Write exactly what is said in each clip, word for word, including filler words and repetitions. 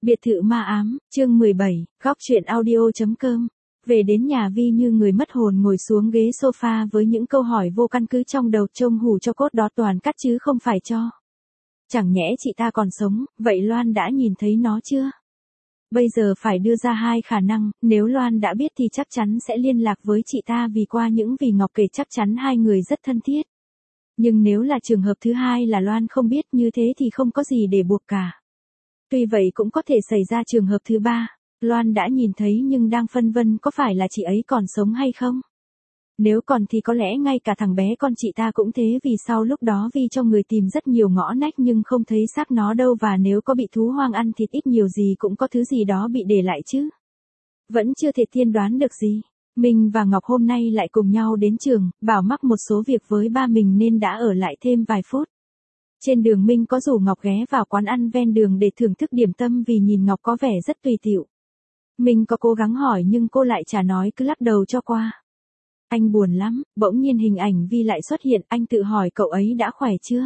Biệt thự ma ám, chương mười bảy, góc truyện audio.com. Về đến nhà Vi như người mất hồn ngồi xuống ghế sofa với những câu hỏi vô căn cứ trong đầu, trông hù cho cốt đó toàn cắt chứ không phải cho. Chẳng nhẽ chị ta còn sống, vậy Loan đã nhìn thấy nó chưa? Bây giờ phải đưa ra hai khả năng, nếu Loan đã biết thì chắc chắn sẽ liên lạc với chị ta vì qua những vì Ngọc kể chắc chắn hai người rất thân thiết. Nhưng nếu là trường hợp thứ hai là Loan không biết, như thế thì không có gì để buộc cả. Tuy vậy cũng có thể xảy ra trường hợp thứ ba, Loan đã nhìn thấy nhưng đang phân vân có phải là chị ấy còn sống hay không. Nếu còn thì có lẽ ngay cả thằng bé con chị ta cũng thế, vì sau lúc đó Vi cho người tìm rất nhiều ngõ nách nhưng không thấy xác nó đâu, và nếu có bị thú hoang ăn thịt ít nhiều gì cũng có thứ gì đó bị để lại chứ. Vẫn chưa thể tiên đoán được gì. Minh và Ngọc hôm nay lại cùng nhau đến trường, bảo mắc một số việc với ba mình nên đã ở lại thêm vài phút. Trên đường Minh có rủ Ngọc ghé vào quán ăn ven đường để thưởng thức điểm tâm vì nhìn Ngọc có vẻ rất tùy tiệu. Minh có cố gắng hỏi nhưng cô lại chả nói, cứ lắc đầu cho qua. Anh buồn lắm, bỗng nhiên hình ảnh Vi lại xuất hiện, anh tự hỏi cậu ấy đã khỏe chưa?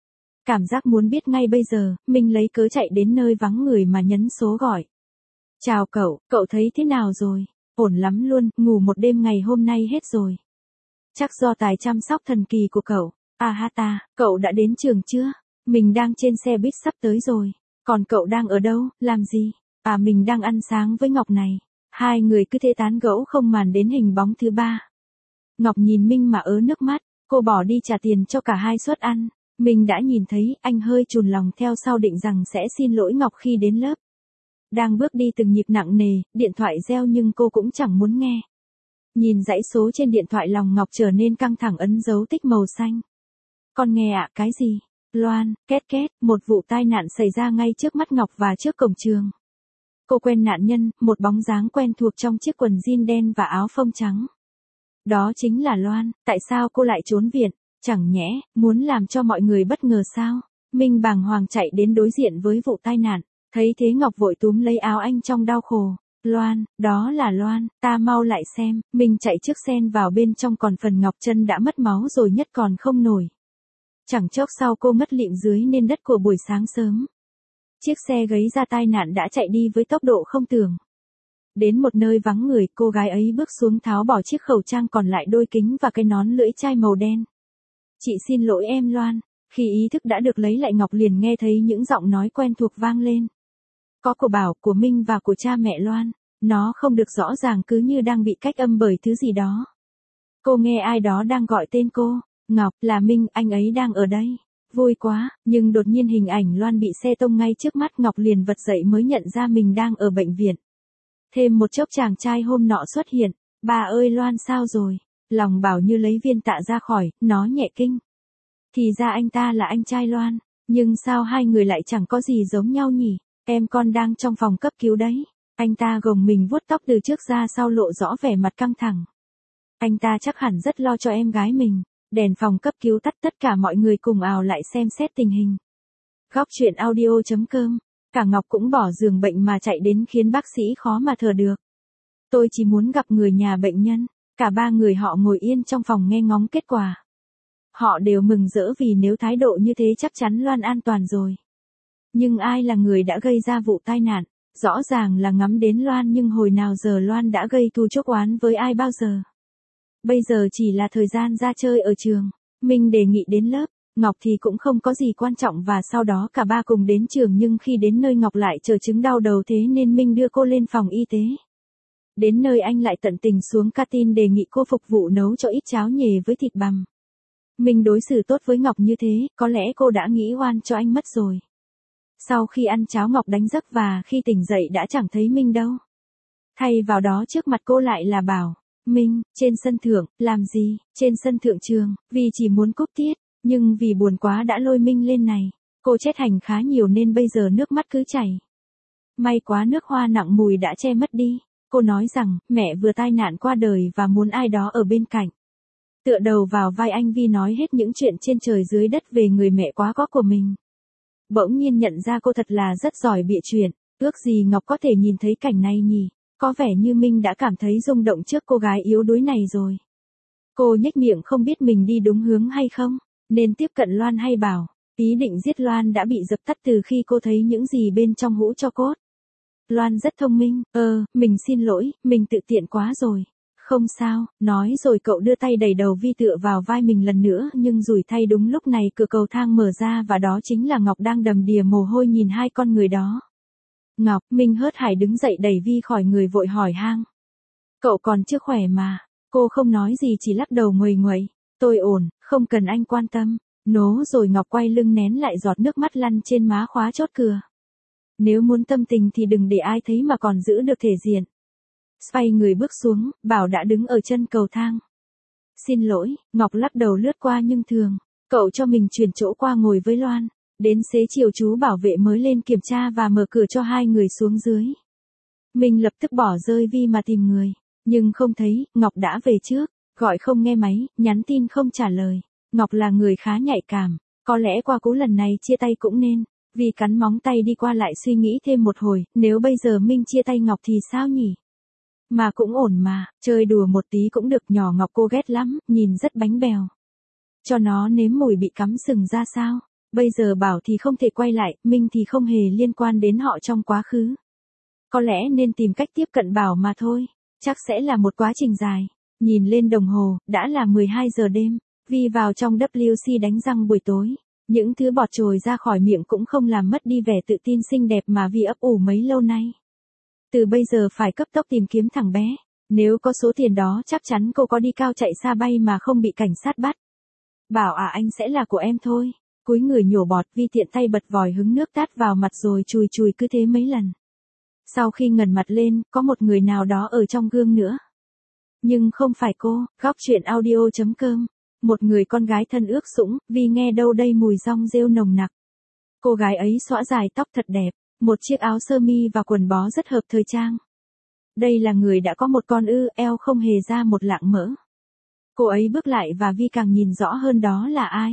Cảm giác muốn biết ngay bây giờ, Minh lấy cớ chạy đến nơi vắng người mà nhấn số gọi. Chào cậu, cậu thấy thế nào rồi? Ổn lắm luôn, ngủ một đêm ngày hôm nay hết rồi. Chắc do tài chăm sóc thần kỳ của cậu. À ha ta, cậu đã đến trường chưa? Mình đang trên xe buýt sắp tới rồi. Còn cậu đang ở đâu, làm gì? À mình đang ăn sáng với Ngọc này. Hai người cứ thế tán gẫu không màn đến hình bóng thứ ba. Ngọc nhìn Minh mà ớ nước mắt, cô bỏ đi trả tiền cho cả hai suất ăn. Mình đã nhìn thấy, anh hơi chùn lòng theo sau định rằng sẽ xin lỗi Ngọc khi đến lớp. Đang bước đi từng nhịp nặng nề, điện thoại reo nhưng cô cũng chẳng muốn nghe. Nhìn dãy số trên điện thoại lòng Ngọc trở nên căng thẳng, ấn dấu tích màu xanh. Con nghe ạ, à, cái gì? Loan, két két, một vụ tai nạn xảy ra ngay trước mắt Ngọc và trước cổng trường. Cô quen nạn nhân, một bóng dáng quen thuộc trong chiếc quần jean đen và áo phông trắng. Đó chính là Loan, tại sao cô lại trốn viện? Chẳng nhẽ, muốn làm cho mọi người bất ngờ sao? Minh bàng hoàng chạy đến đối diện với vụ tai nạn, thấy thế Ngọc vội túm lấy áo anh trong đau khổ. Loan, đó là Loan, ta mau lại xem. Minh chạy trước xen vào bên trong, còn phần Ngọc chân đã mất máu rồi nhất còn không nổi. Chẳng chốc sau cô ngất lịm dưới nền đất của buổi sáng sớm. Chiếc xe gây ra tai nạn đã chạy đi với tốc độ không tưởng. Đến một nơi vắng người, cô gái ấy bước xuống tháo bỏ chiếc khẩu trang, còn lại đôi kính và cái nón lưỡi chai màu đen. Chị xin lỗi em Loan. Khi ý thức đã được lấy lại, Ngọc liền nghe thấy những giọng nói quen thuộc vang lên. Có của Bảo, của Minh và của cha mẹ Loan. Nó không được rõ ràng, cứ như đang bị cách âm bởi thứ gì đó. Cô nghe ai đó đang gọi tên cô. Ngọc, là Minh, anh ấy đang ở đây. Vui quá, nhưng đột nhiên hình ảnh Loan bị xe tông ngay trước mắt, Ngọc liền vật dậy mới nhận ra mình đang ở bệnh viện. Thêm một chốc chàng trai hôm nọ xuất hiện. Bà ơi Loan sao rồi? Lòng Bảo như lấy viên tạ ra khỏi, nó nhẹ kinh. Thì ra anh ta là anh trai Loan, nhưng sao hai người lại chẳng có gì giống nhau nhỉ? Em con đang trong phòng cấp cứu đấy. Anh ta gồng mình vuốt tóc từ trước ra sau, lộ rõ vẻ mặt căng thẳng. Anh ta chắc hẳn rất lo cho em gái mình. Đèn phòng cấp cứu tắt, tất cả mọi người cùng ào lại xem xét tình hình. Góc truyện audio.com. Cả Ngọc cũng bỏ giường bệnh mà chạy đến khiến bác sĩ khó mà thở được. Tôi chỉ muốn gặp người nhà bệnh nhân. Cả ba người họ ngồi yên trong phòng nghe ngóng kết quả. Họ đều mừng rỡ vì nếu thái độ như thế chắc chắn Loan an toàn rồi. Nhưng ai là người đã gây ra vụ tai nạn? Rõ ràng là ngắm đến Loan, nhưng hồi nào giờ Loan đã gây thù chuốc oán với ai bao giờ? Bây giờ chỉ là thời gian ra chơi ở trường. Minh đề nghị đến lớp, Ngọc thì cũng không có gì quan trọng, và sau đó cả ba cùng đến trường, nhưng khi đến nơi Ngọc lại chờ chứng đau đầu, thế nên Minh đưa cô lên phòng y tế. Đến nơi anh lại tận tình xuống canteen đề nghị cô phục vụ nấu cho ít cháo nhề với thịt bằm. Minh đối xử tốt với Ngọc như thế, có lẽ cô đã nghĩ oan cho anh mất rồi. Sau khi ăn cháo Ngọc đánh giấc và khi tỉnh dậy đã chẳng thấy Minh đâu. Thay vào đó trước mặt cô lại là Bảo. Minh, trên sân thượng, làm gì? Trên sân thượng trường, vì chỉ muốn cúp tiết, nhưng vì buồn quá đã lôi Minh lên này. Cô chết hành khá nhiều nên bây giờ nước mắt cứ chảy. May quá nước hoa nặng mùi đã che mất đi. Cô nói rằng, mẹ vừa tai nạn qua đời và muốn ai đó ở bên cạnh. Tựa đầu vào vai anh, Vi nói hết những chuyện trên trời dưới đất về người mẹ quá có của mình. Bỗng nhiên nhận ra cô thật là rất giỏi bịa chuyện. Ước gì Ngọc có thể nhìn thấy cảnh này nhỉ? Có vẻ như Minh đã cảm thấy rung động trước cô gái yếu đuối này rồi. Cô nhếch miệng không biết mình đi đúng hướng hay không, nên tiếp cận Loan hay Bảo. Ý định giết Loan đã bị dập tắt từ khi cô thấy những gì bên trong hũ tro cốt. Loan rất thông minh, ờ, mình xin lỗi, mình tự tiện quá rồi. Không sao, nói rồi cậu đưa tay đẩy đầu Vi tựa vào vai mình lần nữa, nhưng rủi thay đúng lúc này cửa cầu thang mở ra và đó chính là Ngọc đang đầm đìa mồ hôi nhìn hai con người đó. Ngọc, Minh hớt hải đứng dậy đẩy Vi khỏi người vội hỏi han. Cậu còn chưa khỏe mà. Cô không nói gì chỉ lắc đầu nguầy nguậy. Tôi ổn, không cần anh quan tâm. Nố rồi Ngọc quay lưng nén lại giọt nước mắt lăn trên má khóa chốt cửa. Nếu muốn tâm tình thì đừng để ai thấy mà còn giữ được thể diện. Xoay người bước xuống, Bảo đã đứng ở chân cầu thang. Xin lỗi, Ngọc lắc đầu lướt qua nhưng thường. Cậu cho mình chuyển chỗ qua ngồi với Loan. Đến xế chiều chú bảo vệ mới lên kiểm tra và mở cửa cho hai người xuống dưới. Mình lập tức bỏ rơi Vi mà tìm người. Nhưng không thấy, Ngọc đã về trước. Gọi không nghe máy, nhắn tin không trả lời. Ngọc là người khá nhạy cảm. Có lẽ qua cú lần này chia tay cũng nên. Vi cắn móng tay đi qua lại suy nghĩ thêm một hồi. Nếu bây giờ Minh chia tay Ngọc thì sao nhỉ? Mà cũng ổn mà, chơi đùa một tí cũng được. Nhỏ Ngọc cô ghét lắm, nhìn rất bánh bèo. Cho nó nếm mùi bị cắm sừng ra sao? Bây giờ Bảo thì không thể quay lại, Minh thì không hề liên quan đến họ trong quá khứ. Có lẽ nên tìm cách tiếp cận Bảo mà thôi. Chắc sẽ là một quá trình dài. Nhìn lên đồng hồ, đã là mười hai giờ đêm. Vi vào trong vê kép xê đánh răng buổi tối. Những thứ bọt trồi ra khỏi miệng cũng không làm mất đi vẻ tự tin xinh đẹp mà Vi ấp ủ mấy lâu nay. Từ bây giờ phải cấp tốc tìm kiếm thằng bé. Nếu có số tiền đó chắc chắn cô có đi cao chạy xa bay mà không bị cảnh sát bắt. Bảo à anh sẽ là của em thôi. Cúi người nhổ bọt, Vi tiện tay bật vòi hứng nước tát vào mặt rồi chùi chùi cứ thế mấy lần. Sau khi ngẩng mặt lên, có một người nào đó ở trong gương nữa. Nhưng không phải cô. Góc truyện audio chấm com. Một người con gái thân ước sũng, Vi nghe đâu đây mùi rong rêu nồng nặc. Cô gái ấy xõa dài tóc thật đẹp. Một chiếc áo sơ mi và quần bó rất hợp thời trang. Đây là người đã có một con ư, eo không hề ra một lạng mỡ. Cô ấy bước lại và Vi càng nhìn rõ hơn đó là ai.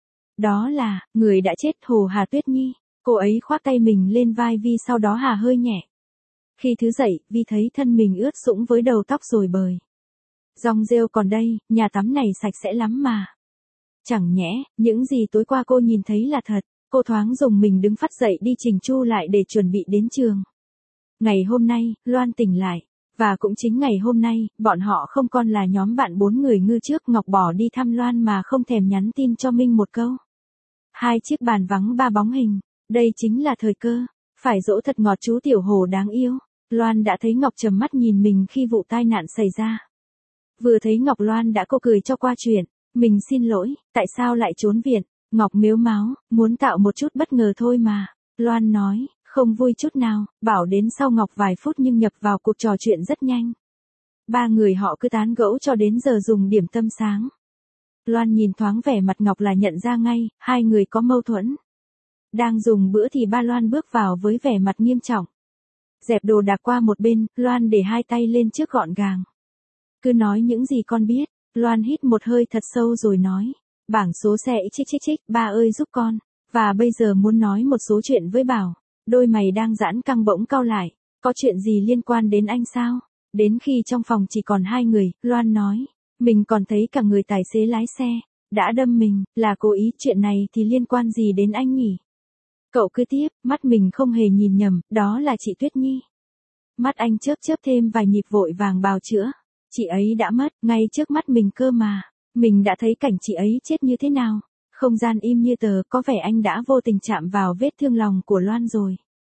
Đó là, người đã chết, Hồ Hà Tuyết Nhi. Cô ấy khoác tay mình lên vai Vi sau đó hà hơi nhẹ. Khi thứ dậy, Vi thấy thân mình ướt sũng với đầu tóc rối bời. Rong rêu còn đây, nhà tắm này sạch sẽ lắm mà. Chẳng nhẽ, những gì tối qua cô nhìn thấy là thật. Cô thoáng dùng mình đứng phắt dậy đi chỉnh chu lại để chuẩn bị đến trường. Ngày hôm nay, Loan tỉnh lại. Và cũng chính ngày hôm nay, bọn họ không còn là nhóm bạn bốn người ngư trước. Ngọc bỏ đi thăm Loan mà không thèm nhắn tin cho Minh một câu. Hai chiếc bàn vắng ba bóng hình. Đây chính là thời cơ. Phải dỗ thật ngọt chú tiểu hồ đáng yêu. Loan đã thấy Ngọc trầm mắt nhìn mình khi vụ tai nạn xảy ra. Vừa thấy Ngọc Loan đã cô cười cho qua chuyện. Mình xin lỗi, tại sao lại trốn viện? Ngọc mếu máo, muốn tạo một chút bất ngờ thôi mà. Loan nói, không vui chút nào, bảo đến sau Ngọc vài phút nhưng nhập vào cuộc trò chuyện rất nhanh. Ba người họ cứ tán gẫu cho đến giờ dùng điểm tâm sáng. Loan nhìn thoáng vẻ mặt Ngọc là nhận ra ngay, hai người có mâu thuẫn. Đang dùng bữa thì ba Loan bước vào với vẻ mặt nghiêm trọng. Dẹp đồ đạc qua một bên, Loan để hai tay lên trước gọn gàng. Cứ nói những gì con biết. Loan hít một hơi thật sâu rồi nói. Bảng số xe chích chích chích, ba ơi giúp con. Và bây giờ muốn nói một số chuyện với Bảo. Đôi mày đang giãn căng bỗng cau lại. Có chuyện gì liên quan đến anh sao? Đến khi trong phòng chỉ còn hai người, Loan nói. Mình còn thấy cả người tài xế lái xe. Đã đâm mình, là cố ý. Chuyện này thì liên quan gì đến anh nhỉ? Cậu cứ tiếp, mắt mình không hề nhìn nhầm, đó là chị Tuyết Nhi. Mắt anh chớp chớp thêm vài nhịp vội vàng bào chữa. Chị ấy đã mất, ngay trước mắt mình cơ mà. Mình đã thấy cảnh chị ấy chết như thế nào. Không gian im như tờ, có vẻ anh đã vô tình chạm vào vết thương lòng của Loan rồi.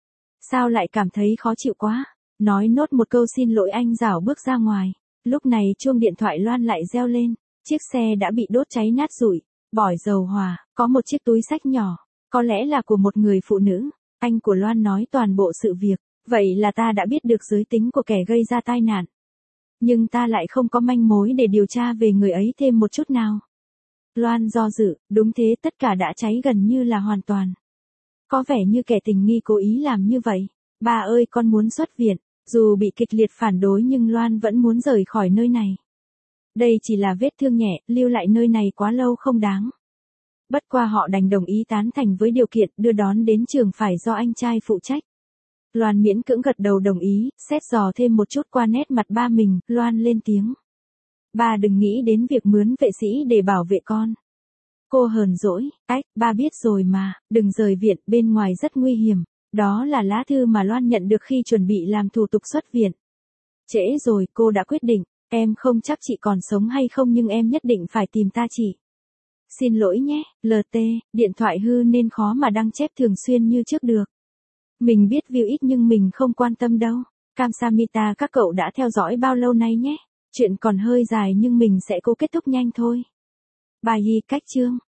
Sao lại cảm thấy khó chịu quá? Nói nốt một câu xin lỗi anh rảo bước ra ngoài. Lúc này chuông điện thoại Loan lại reo lên. Chiếc xe đã bị đốt cháy nát rụi. Bỏi dầu hòa, có một chiếc túi xách nhỏ. Có lẽ là của một người phụ nữ. Anh của Loan nói toàn bộ sự việc. Vậy là ta đã biết được giới tính của kẻ gây ra tai nạn. Nhưng ta lại không có manh mối để điều tra về người ấy thêm một chút nào. Loan do dự, đúng thế, tất cả đã cháy gần như là hoàn toàn. Có vẻ như kẻ tình nghi cố ý làm như vậy. Ba ơi con muốn xuất viện. Dù bị kịch liệt phản đối nhưng Loan vẫn muốn rời khỏi nơi này. Đây chỉ là vết thương nhẹ, lưu lại nơi này quá lâu không đáng. Bất qua họ đành đồng ý tán thành với điều kiện đưa đón đến trường phải do anh trai phụ trách. Loan miễn cưỡng gật đầu đồng ý, xét dò thêm một chút qua nét mặt ba mình, Loan lên tiếng. Ba đừng nghĩ đến việc mướn vệ sĩ để bảo vệ con. Cô hờn dỗi, ách, ba biết rồi mà, đừng rời viện, bên ngoài rất nguy hiểm. Đó là lá thư mà Loan nhận được khi chuẩn bị làm thủ tục xuất viện. Trễ rồi, cô đã quyết định, em không chắc chị còn sống hay không nhưng em nhất định phải tìm ta chị. Xin lỗi nhé, lờ tê, điện thoại hư nên khó mà đăng chép thường xuyên như trước được. Mình biết view ít nhưng mình không quan tâm đâu. Kamsamita các cậu đã theo dõi bao lâu nay nhé. Chuyện còn hơi dài nhưng mình sẽ cố kết thúc nhanh thôi. Bài ghi cách chương.